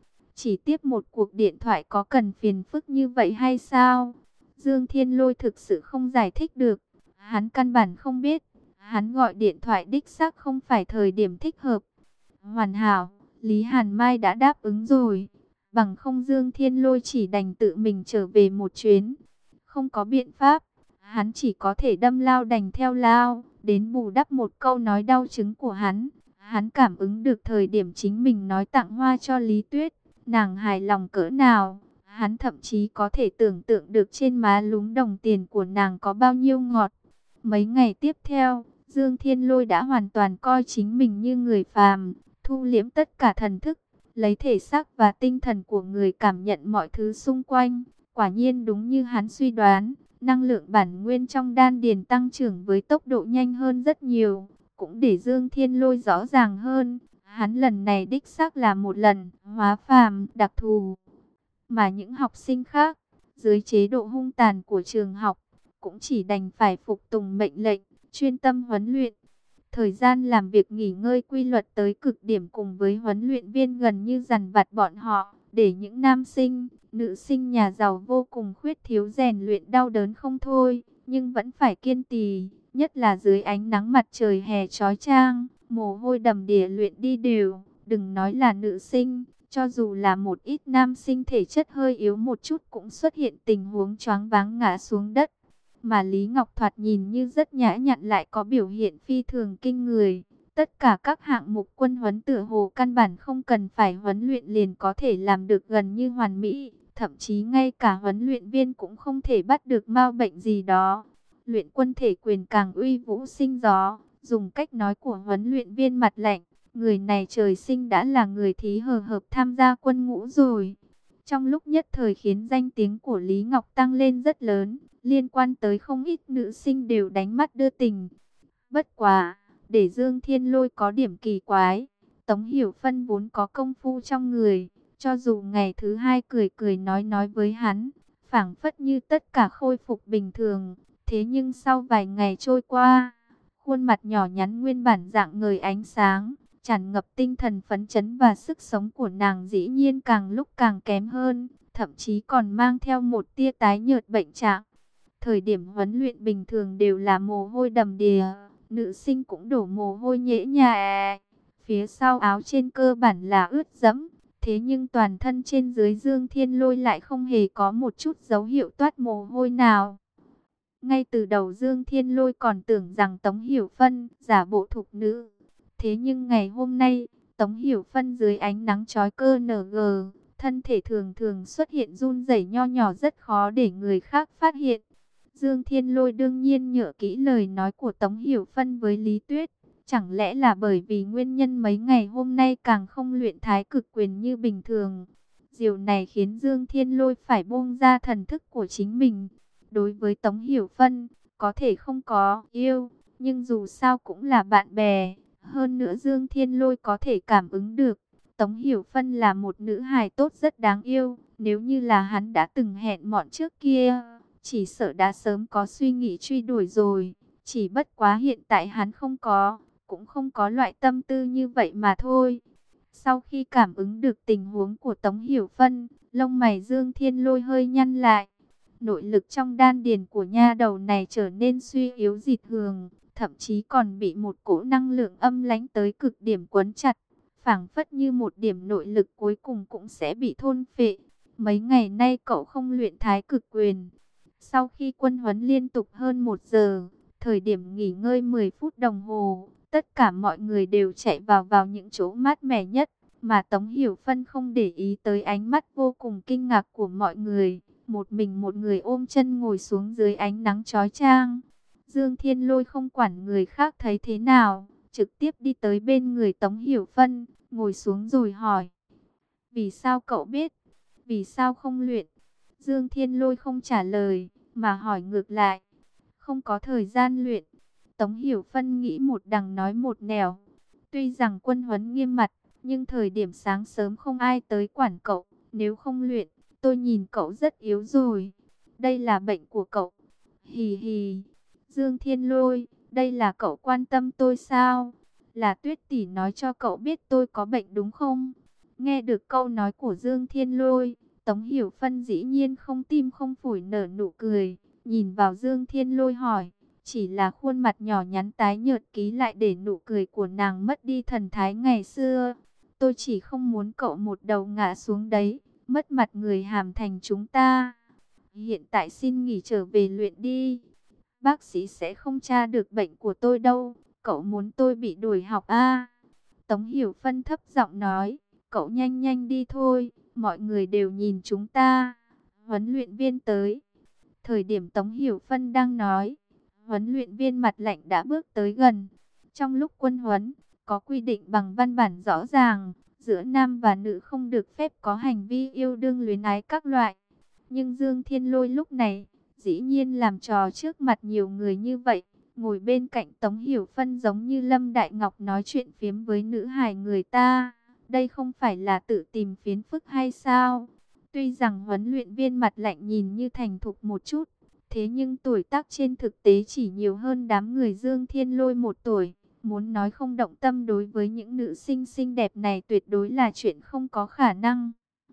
Speaker 1: Chỉ tiếp một cuộc điện thoại có cần phiền phức như vậy hay sao? Dương Thiên Lôi thực sự không giải thích được. Hắn căn bản không biết. Hắn gọi điện thoại đích xác không phải thời điểm thích hợp. Hoàn hảo, Lý Hàn Mai đã đáp ứng rồi. Bằng không Dương Thiên Lôi chỉ đành tự mình trở về một chuyến. Không có biện pháp. Hắn chỉ có thể đâm lao đành theo lao. Đến bù đắp một câu nói đau chứng của hắn. Hắn cảm ứng được thời điểm chính mình nói tặng hoa cho Lý Tuyết. Nàng hài lòng cỡ nào. Hắn thậm chí có thể tưởng tượng được trên má lúm đồng tiền của nàng có bao nhiêu ngọt. Mấy ngày tiếp theo, Dương Thiên Lôi đã hoàn toàn coi chính mình như người phàm, thu liễm tất cả thần thức, lấy thể xác và tinh thần của người cảm nhận mọi thứ xung quanh. Quả nhiên đúng như hắn suy đoán, năng lượng bản nguyên trong đan điền tăng trưởng với tốc độ nhanh hơn rất nhiều, cũng để Dương Thiên Lôi rõ ràng hơn. Hắn lần này đích xác là một lần hóa phàm đặc thù, mà những học sinh khác, dưới chế độ hung tàn của trường học, cũng chỉ đành phải phục tùng mệnh lệnh, chuyên tâm huấn luyện. Thời gian làm việc nghỉ ngơi quy luật tới cực điểm cùng với huấn luyện viên gần như dằn vặt bọn họ, để những nam sinh, nữ sinh nhà giàu vô cùng khuyết thiếu rèn luyện đau đớn không thôi, nhưng vẫn phải kiên trì, nhất là dưới ánh nắng mặt trời hè chói chang, mồ hôi đầm đìa luyện đi đều. Đừng nói là nữ sinh, cho dù là một ít nam sinh thể chất hơi yếu một chút cũng xuất hiện tình huống choáng váng ngã xuống đất. Mà Lý Ngọc thoạt nhìn như rất nhã nhặn lại có biểu hiện phi thường kinh người. Tất cả các hạng mục quân huấn tựa hồ căn bản không cần phải huấn luyện liền có thể làm được gần như hoàn mỹ. Thậm chí ngay cả huấn luyện viên cũng không thể bắt được mau bệnh gì đó. Luyện quân thể quyền càng uy vũ sinh gió. Dùng cách nói của huấn luyện viên mặt lạnh, người này trời sinh đã là người thí hờ hợp tham gia quân ngũ rồi. Trong lúc nhất thời khiến danh tiếng của Lý Ngọc tăng lên rất lớn, liên quan tới không ít nữ sinh đều đánh mắt đưa tình. Bất quá, để Dương Thiên Lôi có điểm kỳ quái, Tống Hiểu Phân vốn có công phu trong người, cho dù ngày thứ hai cười cười nói nói với hắn, phảng phất như tất cả khôi phục bình thường, thế nhưng sau vài ngày trôi qua, khuôn mặt nhỏ nhắn nguyên bản rạng ngời ánh sáng, tràn ngập tinh thần phấn chấn và sức sống của nàng dĩ nhiên càng lúc càng kém hơn, thậm chí còn mang theo một tia tái nhợt bệnh trạng. Thời điểm huấn luyện bình thường đều là mồ hôi đầm đìa, nữ sinh cũng đổ mồ hôi nhễ nhại. Phía sau áo trên cơ bản là ướt dẫm, thế nhưng toàn thân trên dưới Dương Thiên Lôi lại không hề có một chút dấu hiệu toát mồ hôi nào. Ngay từ đầu Dương Thiên Lôi còn tưởng rằng Tống Hiểu Phân giả bộ thục nữ. Thế nhưng ngày hôm nay, Tống Hiểu Phân dưới ánh nắng chói cơ nở gờ, thân thể thường thường xuất hiện run rẩy nho nhỏ rất khó để người khác phát hiện. Dương Thiên Lôi đương nhiên nhớ kỹ lời nói của Tống Hiểu Phân với Lý Tuyết. Chẳng lẽ là bởi vì nguyên nhân mấy ngày hôm nay càng không luyện thái cực quyền như bình thường. Điều này khiến Dương Thiên Lôi phải buông ra thần thức của chính mình. Đối với Tống Hiểu Phân, có thể không có yêu, nhưng dù sao cũng là bạn bè. Hơn nữa Dương Thiên Lôi có thể cảm ứng được, Tống Hiểu Phân là một nữ hài tốt rất đáng yêu. Nếu như là hắn đã từng hẹn mọn trước kia, chỉ sợ đã sớm có suy nghĩ truy đuổi rồi. Chỉ bất quá hiện tại hắn không có, cũng không có loại tâm tư như vậy mà thôi. Sau khi cảm ứng được tình huống của Tống Hiểu Phân, lông mày Dương Thiên Lôi hơi nhăn lại. Nội lực trong đan điền của nha đầu này trở nên suy yếu dịt hường, thậm chí còn bị một cỗ năng lượng âm lãnh tới cực điểm quấn chặt, phảng phất như một điểm nội lực cuối cùng cũng sẽ bị thôn phệ. Mấy ngày nay cậu không luyện thái cực quyền. Sau khi quân huấn liên tục hơn một giờ, thời điểm nghỉ ngơi mười phút đồng hồ, tất cả mọi người đều chạy vào vào những chỗ mát mẻ nhất, mà Tống Hiểu Phân không để ý tới ánh mắt vô cùng kinh ngạc của mọi người. Một mình một người ôm chân ngồi xuống dưới ánh nắng chói chang. Dương Thiên Lôi không quản người khác thấy thế nào, trực tiếp đi tới bên người Tống Hiểu Phân, ngồi xuống rồi hỏi: vì sao cậu biết? Vì sao không luyện? Dương Thiên Lôi không trả lời, mà hỏi ngược lại. Không có thời gian luyện. Tống Hiểu Phân nghĩ một đằng nói một nẻo. Tuy rằng quân huấn nghiêm mặt, nhưng thời điểm sáng sớm không ai tới quản cậu. Nếu không luyện, tôi nhìn cậu rất yếu rồi. Đây là bệnh của cậu. Hì hì. Dương Thiên Lôi, đây là cậu quan tâm tôi sao? Là Tuyết tỷ nói cho cậu biết tôi có bệnh đúng không? Nghe được câu nói của Dương Thiên Lôi, Tống Hiểu Phân dĩ nhiên không tim không phổi nở nụ cười. Nhìn vào Dương Thiên Lôi hỏi, chỉ là khuôn mặt nhỏ nhắn tái nhợt ký lại để nụ cười của nàng mất đi thần thái ngày xưa. Tôi chỉ không muốn cậu một đầu ngã xuống đấy, mất mặt người Hàm Thành chúng ta. Hiện tại xin nghỉ trở về luyện đi. Bác sĩ sẽ không tra được bệnh của tôi đâu. Cậu muốn tôi bị đuổi học à? Tống Hiểu Phân thấp giọng nói, cậu nhanh nhanh đi thôi, mọi người đều nhìn chúng ta. Huấn luyện viên tới. Thời điểm Tống Hiểu Phân đang nói, huấn luyện viên mặt lạnh đã bước tới gần. Trong lúc quân huấn, có quy định bằng văn bản rõ ràng, giữa nam và nữ không được phép có hành vi yêu đương luyến ái các loại. Nhưng Dương Thiên Lôi lúc này, dĩ nhiên làm trò trước mặt nhiều người như vậy. Ngồi bên cạnh Tống Hiểu Phân giống như Lâm Đại Ngọc nói chuyện phiếm với nữ hài người ta. Đây không phải là tự tìm phiền phức hay sao? Tuy rằng huấn luyện viên mặt lạnh nhìn như thành thục một chút, thế nhưng tuổi tác trên thực tế chỉ nhiều hơn đám người Dương Thiên Lôi một tuổi. Muốn nói không động tâm đối với những nữ sinh xinh đẹp này tuyệt đối là chuyện không có khả năng.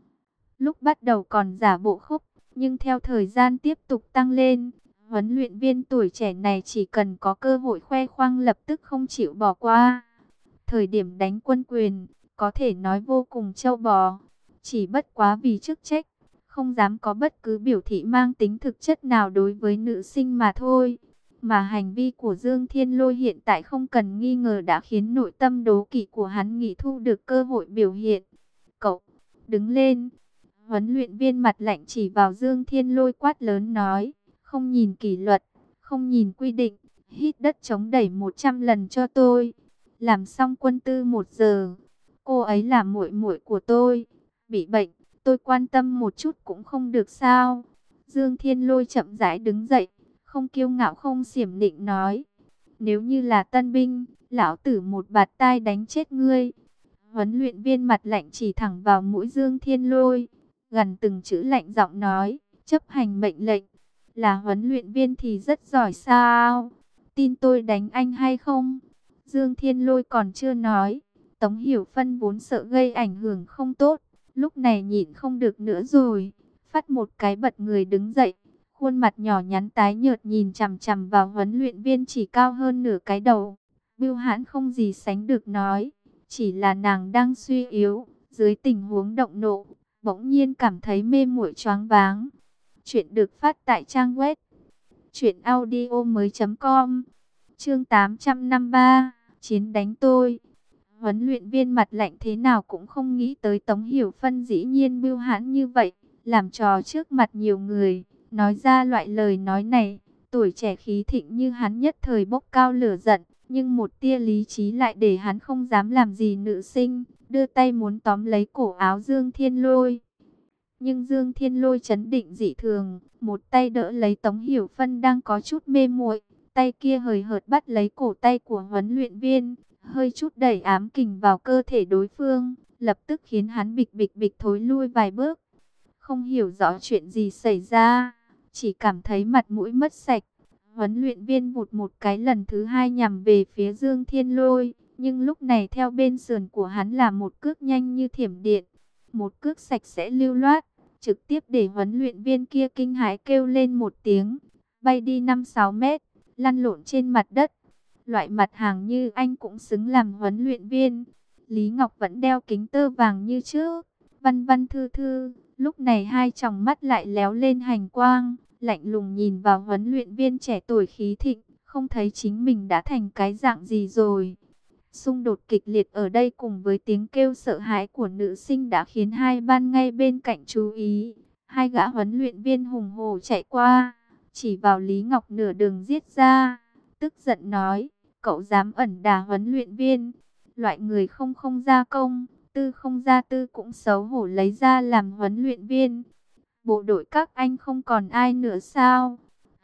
Speaker 1: Lúc bắt đầu còn giả bộ khúc, nhưng theo thời gian tiếp tục tăng lên, huấn luyện viên tuổi trẻ này chỉ cần có cơ hội khoe khoang lập tức không chịu bỏ qua. Thời điểm đánh quân quyền, có thể nói vô cùng trâu bò, chỉ bất quá vì chức trách, không dám có bất cứ biểu thị mang tính thực chất nào đối với nữ sinh mà thôi. Mà hành vi của Dương Thiên Lôi hiện tại không cần nghi ngờ đã khiến nội tâm đố kỵ của hắn nghĩ thu được cơ hội biểu hiện. Cậu, đứng lên. Huấn luyện viên mặt lạnh chỉ vào Dương Thiên Lôi quát lớn nói, không nhìn kỷ luật, không nhìn quy định, hít đất chống đẩy một trăm lần cho tôi. Làm xong quân tư một giờ, cô ấy là muội muội của tôi, bị bệnh, tôi quan tâm một chút cũng không được sao? Dương Thiên Lôi chậm rãi đứng dậy, không kiêu ngạo không xiểm nịnh nói, nếu như là tân binh, lão tử một bạt tai đánh chết ngươi. Huấn luyện viên mặt lạnh chỉ thẳng vào mũi Dương Thiên Lôi, gần từng chữ lạnh giọng nói, chấp hành mệnh lệnh. Là huấn luyện viên thì rất giỏi sao? Tin tôi đánh anh hay không? Dương Thiên Lôi còn chưa nói, Tống Hiểu Phân vốn sợ gây ảnh hưởng không tốt, lúc này nhịn không được nữa rồi, phát một cái bật người đứng dậy, khuôn mặt nhỏ nhắn tái nhợt nhìn chằm chằm vào huấn luyện viên chỉ cao hơn nửa cái đầu. Bưu Hãn không gì sánh được nói, chỉ là nàng đang suy yếu, dưới tình huống động nộ, bỗng nhiên cảm thấy mê muội choáng váng. Chuyện được phát tại trang web truyện audio mới.com. Chương tám trăm năm mươi ba, chiến đánh tôi. Huấn luyện viên mặt lạnh thế nào cũng không nghĩ tới Tống Hiểu Phân dĩ nhiên bưu hãn như vậy, làm trò trước mặt nhiều người, nói ra loại lời nói này. Tuổi trẻ khí thịnh như hắn nhất thời bốc cao lửa giận, nhưng một tia lý trí lại để hắn không dám làm gì nữ sinh, đưa tay muốn tóm lấy cổ áo Dương Thiên Lôi. Nhưng Dương Thiên Lôi trấn định dị thường, một tay đỡ lấy Tống Hiểu Phân đang có chút mê muội, tay kia hời hợt bắt lấy cổ tay của huấn luyện viên, hơi chút đẩy ám kình vào cơ thể đối phương, lập tức khiến hắn bịch bịch bịch thối lui vài bước. Không hiểu rõ chuyện gì xảy ra, chỉ cảm thấy mặt mũi mất sạch. Huấn luyện viên vụt một cái lần thứ hai nhằm về phía Dương Thiên Lôi, nhưng lúc này theo bên sườn của hắn là một cước nhanh như thiểm điện, một cước sạch sẽ lưu loát, trực tiếp để huấn luyện viên kia kinh hãi kêu lên một tiếng, bay đi năm sáu mét, lăn lộn trên mặt đất. Loại mặt hàng như anh cũng xứng làm huấn luyện viên. Lý Ngọc vẫn đeo kính tơ vàng như trước, văn văn thư thư, lúc này hai tròng mắt lại léo lên hành quang, lạnh lùng nhìn vào huấn luyện viên trẻ tuổi khí thịnh, không thấy chính mình đã thành cái dạng gì rồi. Xung đột kịch liệt ở đây cùng với tiếng kêu sợ hãi của nữ sinh đã khiến hai ban ngay bên cạnh chú ý. Hai gã huấn luyện viên hùng hổ chạy qua, chỉ vào Lý Ngọc nửa đường giết ra, tức giận nói, cậu dám ẩn đả huấn luyện viên, loại người không không ra công, tư không ra tư cũng xấu hổ lấy ra làm huấn luyện viên. Bộ đội các anh không còn ai nữa sao?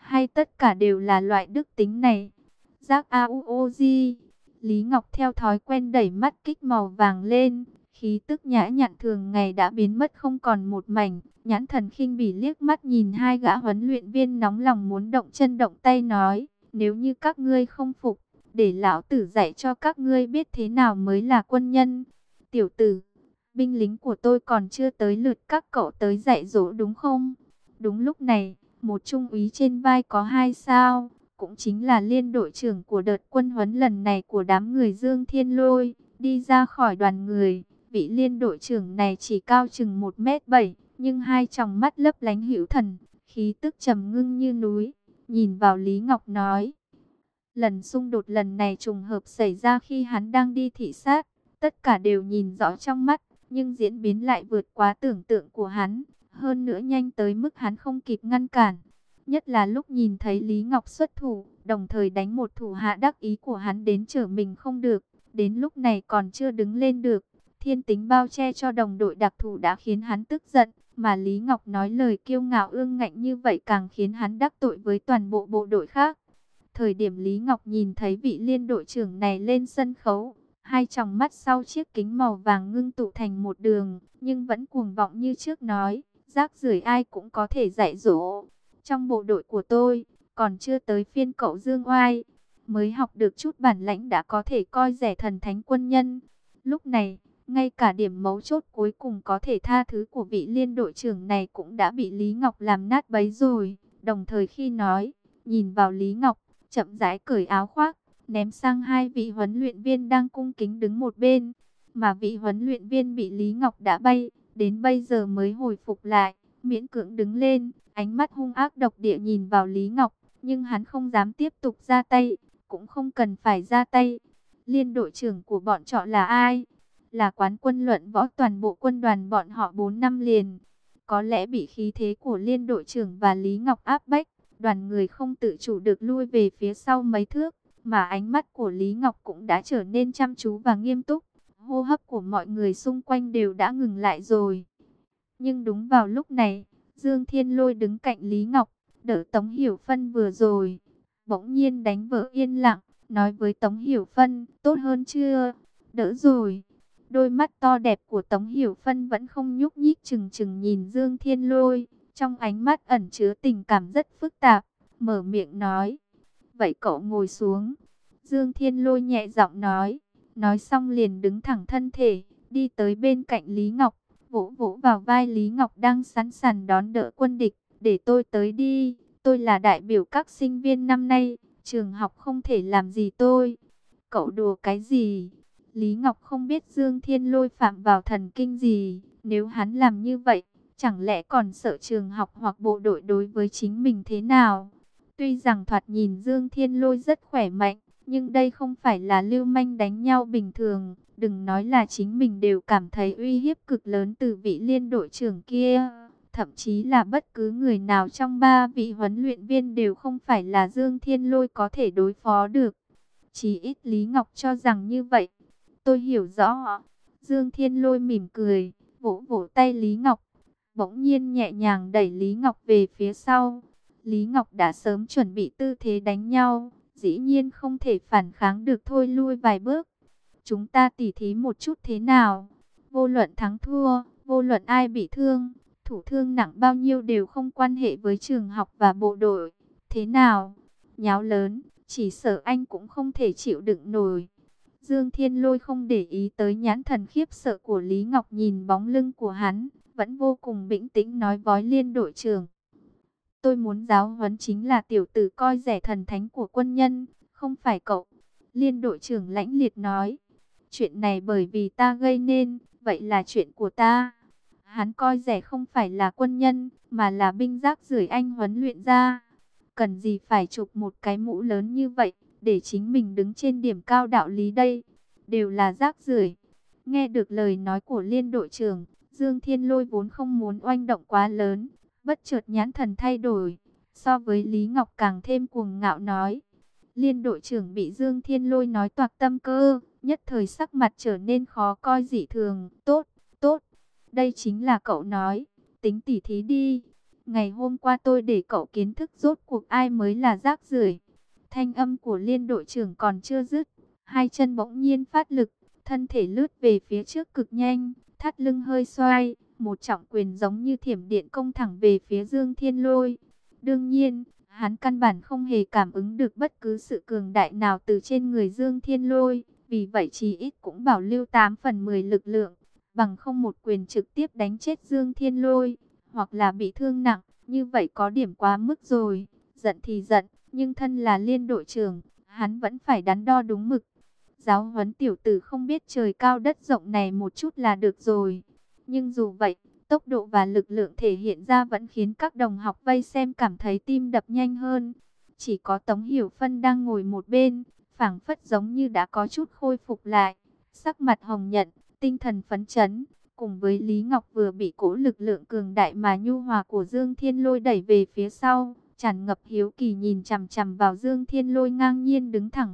Speaker 1: hay tất cả đều là loại đức tính này? Giác a u o di. Lý Ngọc theo thói quen đẩy mắt kích màu vàng lên, khí tức nhã nhặn thường ngày đã biến mất không còn một mảnh. Nhãn thần khinh bỉ liếc mắt nhìn hai gã huấn luyện viên nóng lòng muốn động chân động tay nói, nếu như các ngươi không phục, để lão tử dạy cho các ngươi biết thế nào mới là quân nhân. Tiểu tử, binh lính của tôi còn chưa tới lượt các cậu tới dạy dỗ đúng không? Đúng lúc này, một trung úy trên vai có hai sao, cũng chính là liên đội trưởng của đợt quân huấn lần này của đám người Dương Thiên Lôi, đi ra khỏi đoàn người. Vị liên đội trưởng này chỉ cao chừng một mét bảy, nhưng hai tròng mắt lấp lánh hữu thần, khí tức trầm ngưng như núi, nhìn vào Lý Ngọc nói. Lần xung đột lần này trùng hợp xảy ra khi hắn đang đi thị sát, tất cả đều nhìn rõ trong mắt, nhưng diễn biến lại vượt quá tưởng tượng của hắn, hơn nữa nhanh tới mức hắn không kịp ngăn cản. Nhất là lúc nhìn thấy Lý Ngọc xuất thủ, đồng thời đánh một thủ hạ đắc ý của hắn đến trở mình không được, đến lúc này còn chưa đứng lên được. Thiên tính bao che cho đồng đội đặc thù đã khiến hắn tức giận, mà Lý Ngọc nói lời kiêu ngạo ương ngạnh như vậy càng khiến hắn đắc tội với toàn bộ bộ đội khác. Thời điểm Lý Ngọc nhìn thấy vị liên đội trưởng này lên sân khấu, hai tròng mắt sau chiếc kính màu vàng ngưng tụ thành một đường, nhưng vẫn cuồng vọng như trước nói, rác rưởi ai cũng có thể dạy dỗ. Trong bộ đội của tôi, còn chưa tới phiên cậu dương oai, mới học được chút bản lãnh đã có thể coi rẻ thần thánh quân nhân. Lúc này, ngay cả điểm mấu chốt cuối cùng có thể tha thứ của vị liên đội trưởng này cũng đã bị Lý Ngọc làm nát bấy rồi. Đồng thời khi nói, nhìn vào Lý Ngọc, chậm rãi cởi áo khoác, ném sang hai vị huấn luyện viên đang cung kính đứng một bên. Mà vị huấn luyện viên bị Lý Ngọc đã bay, đến bây giờ mới hồi phục lại, miễn cưỡng đứng lên, ánh mắt hung ác độc địa nhìn vào Lý Ngọc, nhưng hắn không dám tiếp tục ra tay, cũng không cần phải ra tay. Liên đội trưởng của bọn trọ là ai? Là quán quân luận võ toàn bộ quân đoàn bọn họ bốn năm liền. Có lẽ bị khí thế của liên đội trưởng và Lý Ngọc áp bách, đoàn người không tự chủ được lui về phía sau mấy thước, mà ánh mắt của Lý Ngọc cũng đã trở nên chăm chú và nghiêm túc. Hô hấp của mọi người xung quanh đều đã ngừng lại rồi. Nhưng đúng vào lúc này, Dương Thiên Lôi đứng cạnh Lý Ngọc, đỡ Tống Hiểu Phân vừa rồi, bỗng nhiên đánh vỡ yên lặng, nói với Tống Hiểu Phân, tốt hơn chưa? Đỡ rồi. Đôi mắt to đẹp của Tống Hiểu Phân vẫn không nhúc nhích, chừng chừng nhìn Dương Thiên Lôi, trong ánh mắt ẩn chứa tình cảm rất phức tạp, mở miệng nói, vậy cậu ngồi xuống. Dương Thiên Lôi nhẹ giọng nói, nói xong liền đứng thẳng thân thể, đi tới bên cạnh Lý Ngọc, vỗ vỗ vào vai Lý Ngọc đang sẵn sàng đón đỡ quân địch, để tôi tới đi, tôi là đại biểu các sinh viên năm nay, trường học không thể làm gì tôi. Cậu đùa cái gì? Lý Ngọc không biết Dương Thiên Lôi phạm vào thần kinh gì, nếu hắn làm như vậy, chẳng lẽ còn sợ trường học hoặc bộ đội đối với chính mình thế nào? Tuy rằng thoạt nhìn Dương Thiên Lôi rất khỏe mạnh, nhưng đây không phải là lưu manh đánh nhau bình thường, đừng nói là chính mình đều cảm thấy uy hiếp cực lớn từ vị liên đội trưởng kia. Thậm chí là bất cứ người nào trong ba vị huấn luyện viên đều không phải là Dương Thiên Lôi có thể đối phó được. Chỉ ít Lý Ngọc cho rằng như vậy. Tôi hiểu rõ. Dương Thiên Lôi mỉm cười, vỗ vỗ tay Lý Ngọc, bỗng nhiên nhẹ nhàng đẩy Lý Ngọc về phía sau. Lý Ngọc đã sớm chuẩn bị tư thế đánh nhau, dĩ nhiên không thể phản kháng được, thôi lui vài bước. Chúng ta tỉ thí một chút thế nào? Vô luận thắng thua, vô luận ai bị thương, thủ thương nặng bao nhiêu đều không quan hệ với trường học và bộ đội. Thế nào? Nháo lớn, chỉ sợ anh cũng không thể chịu đựng nổi. Dương Thiên Lôi không để ý tới nhãn thần khiếp sợ của Lý Ngọc, nhìn bóng lưng của hắn, vẫn vô cùng bình tĩnh nói với liên đội trưởng. Tôi muốn giáo huấn chính là tiểu tử coi rẻ thần thánh của quân nhân, không phải cậu. Liên đội trưởng lãnh liệt nói. Chuyện này bởi vì ta gây nên, vậy là chuyện của ta. Hắn coi rẻ không phải là quân nhân, mà là binh rác rưởi anh huấn luyện ra. Cần gì phải chụp một cái mũ lớn như vậy, để chính mình đứng trên điểm cao đạo lý đây. Đều là rác rưởi. Nghe được lời nói của liên đội trưởng, Dương Thiên Lôi vốn không muốn oanh động quá lớn, bất chợt nhãn thần thay đổi, so với Lý Ngọc càng thêm cuồng ngạo nói. Liên đội trưởng bị Dương Thiên Lôi nói toạc tâm cơ, nhất thời sắc mặt trở nên khó coi dị thường. Tốt, tốt, đây chính là cậu nói, tính tỉ thí đi. Ngày hôm qua tôi để cậu kiến thức rốt cuộc ai mới là rác rưởi. Thanh âm của Liên đội trưởng còn chưa dứt, hai chân bỗng nhiên phát lực, thân thể lướt về phía trước cực nhanh, thắt lưng hơi xoay, một trọng quyền giống như thiểm điện công thẳng về phía Dương Thiên Lôi. Đương nhiên, hắn căn bản không hề cảm ứng được bất cứ sự cường đại nào từ trên người Dương Thiên Lôi, vì vậy chí ít cũng bảo lưu tám phần mười lực lượng, bằng không một quyền trực tiếp đánh chết Dương Thiên Lôi, hoặc là bị thương nặng, như vậy có điểm quá mức rồi. Giận thì giận, nhưng thân là Liên đội trưởng, hắn vẫn phải đắn đo đúng mực. Giáo huấn tiểu tử không biết trời cao đất rộng này một chút là được rồi. Nhưng dù vậy, tốc độ và lực lượng thể hiện ra vẫn khiến các đồng học vây xem cảm thấy tim đập nhanh hơn. Chỉ có Tống Hiểu Phân đang ngồi một bên, phảng phất giống như đã có chút khôi phục lại, sắc mặt hồng nhuận, tinh thần phấn chấn, cùng với Lý Ngọc vừa bị cỗ lực lượng cường đại mà nhu hòa của Dương Thiên Lôi đẩy về phía sau, tràn ngập hiếu kỳ nhìn chằm chằm vào Dương Thiên Lôi ngang nhiên đứng thẳng.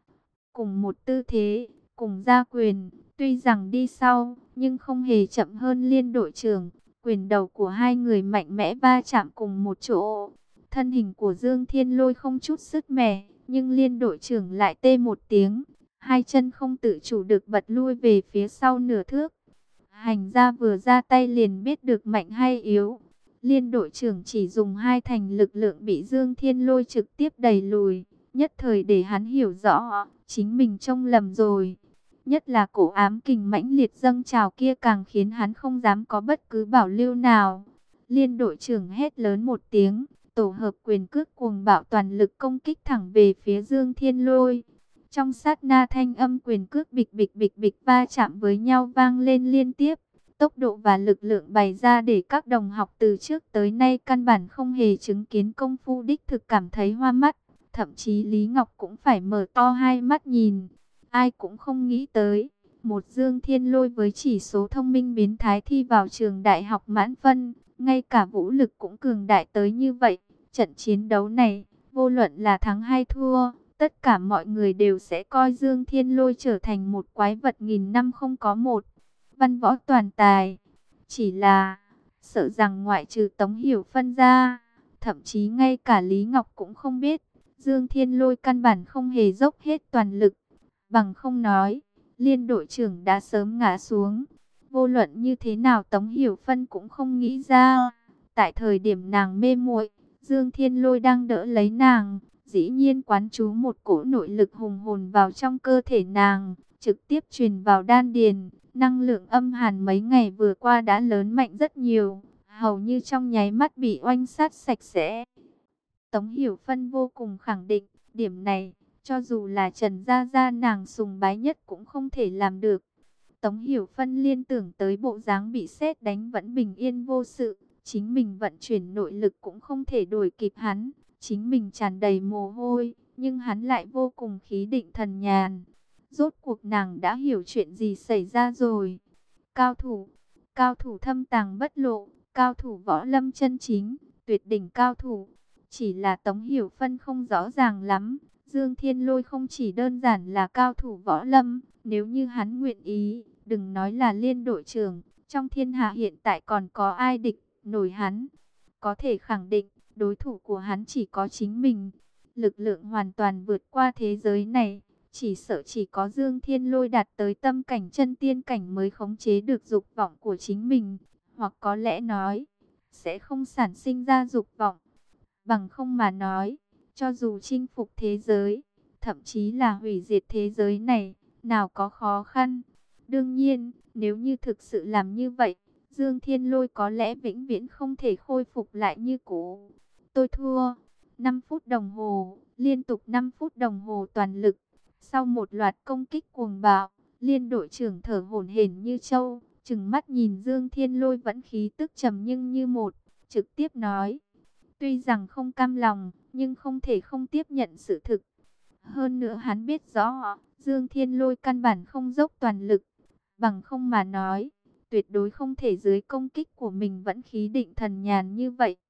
Speaker 1: Cùng một tư thế, cùng ra quyền, tuy rằng đi sau, nhưng không hề chậm hơn Liên đội trưởng. Quyền đầu của hai người mạnh mẽ va chạm cùng một chỗ. Thân hình của Dương Thiên Lôi không chút sứt mẻ, nhưng Liên đội trưởng lại tê một tiếng. Hai chân không tự chủ được bật lui về phía sau nửa thước. Hành gia vừa ra tay liền biết được mạnh hay yếu. Liên đội trưởng chỉ dùng hai thành lực lượng bị Dương Thiên Lôi trực tiếp đẩy lùi, nhất thời để hắn hiểu rõ, chính mình trông lầm rồi. Nhất là cổ ám kình mãnh liệt dâng trào kia càng khiến hắn không dám có bất cứ bảo lưu nào. Liên đội trưởng hét lớn một tiếng, tổ hợp quyền cước cuồng bạo toàn lực công kích thẳng về phía Dương Thiên Lôi. Trong sát na thanh âm quyền cước bịch bịch bịch bịch va chạm với nhau vang lên liên tiếp. Tốc độ và lực lượng bày ra để các đồng học từ trước tới nay căn bản không hề chứng kiến công phu đích thực cảm thấy hoa mắt. Thậm chí Lý Ngọc cũng phải mở to hai mắt nhìn. Ai cũng không nghĩ tới, một Dương Thiên Lôi với chỉ số thông minh biến thái thi vào trường đại học mãn phân, ngay cả vũ lực cũng cường đại tới như vậy. Trận chiến đấu này, vô luận là thắng hay thua, tất cả mọi người đều sẽ coi Dương Thiên Lôi trở thành một quái vật nghìn năm không có một. Văn võ toàn tài, chỉ là sợ rằng ngoại trừ Tống Hiểu Phân ra, thậm chí ngay cả Lý Ngọc cũng không biết, Dương Thiên Lôi căn bản không hề dốc hết toàn lực. Bằng không nói, Liên đội trưởng đã sớm ngã xuống. Vô luận như thế nào Tống Hiểu Phân cũng không nghĩ ra. Tại thời điểm nàng mê muội, Dương Thiên Lôi đang đỡ lấy nàng, dĩ nhiên quán trú một cỗ nội lực hùng hồn vào trong cơ thể nàng, trực tiếp truyền vào đan điền. Năng lượng âm hàn mấy ngày vừa qua đã lớn mạnh rất nhiều, hầu như trong nháy mắt bị oanh sát sạch sẽ. Tống Hiểu Phân vô cùng khẳng định, điểm này, cho dù là Trần Gia Gia nàng sùng bái nhất cũng không thể làm được. Tống Hiểu Phân liên tưởng tới bộ dáng bị sét đánh vẫn bình yên vô sự, chính mình vận chuyển nội lực cũng không thể đuổi kịp hắn, chính mình tràn đầy mồ hôi, nhưng hắn lại vô cùng khí định thần nhàn. Rốt cuộc nàng đã hiểu chuyện gì xảy ra rồi. Cao thủ, cao thủ thâm tàng bất lộ, cao thủ võ lâm chân chính, tuyệt đỉnh cao thủ. Chỉ là Tống Hiểu Phân không rõ ràng lắm. Dương Thiên Lôi không chỉ đơn giản là cao thủ võ lâm, nếu như hắn nguyện ý, đừng nói là Liên đội trưởng, trong thiên hạ hiện tại còn có ai địch nổi hắn. Có thể khẳng định, đối thủ của hắn chỉ có chính mình. Lực lượng hoàn toàn vượt qua thế giới này, chỉ sợ chỉ có Dương Thiên Lôi đạt tới tâm cảnh chân tiên cảnh mới khống chế được dục vọng của chính mình, hoặc có lẽ nói, sẽ không sản sinh ra dục vọng. Bằng không mà nói, cho dù chinh phục thế giới, thậm chí là hủy diệt thế giới này, nào có khó khăn. Đương nhiên, nếu như thực sự làm như vậy, Dương Thiên Lôi có lẽ vĩnh viễn không thể khôi phục lại như cũ. Tôi thua. năm phút đồng hồ, liên tục năm phút đồng hồ toàn lực. Sau một loạt công kích cuồng bạo, Liên đội trưởng thở hổn hển như trâu, trừng mắt nhìn Dương Thiên Lôi vẫn khí tức trầm nhưng như một, trực tiếp nói. Tuy rằng không cam lòng, nhưng không thể không tiếp nhận sự thực. Hơn nữa hắn biết rõ, Dương Thiên Lôi căn bản không dốc toàn lực. Bằng không mà nói, tuyệt đối không thể dưới công kích của mình vẫn khí định thần nhàn như vậy.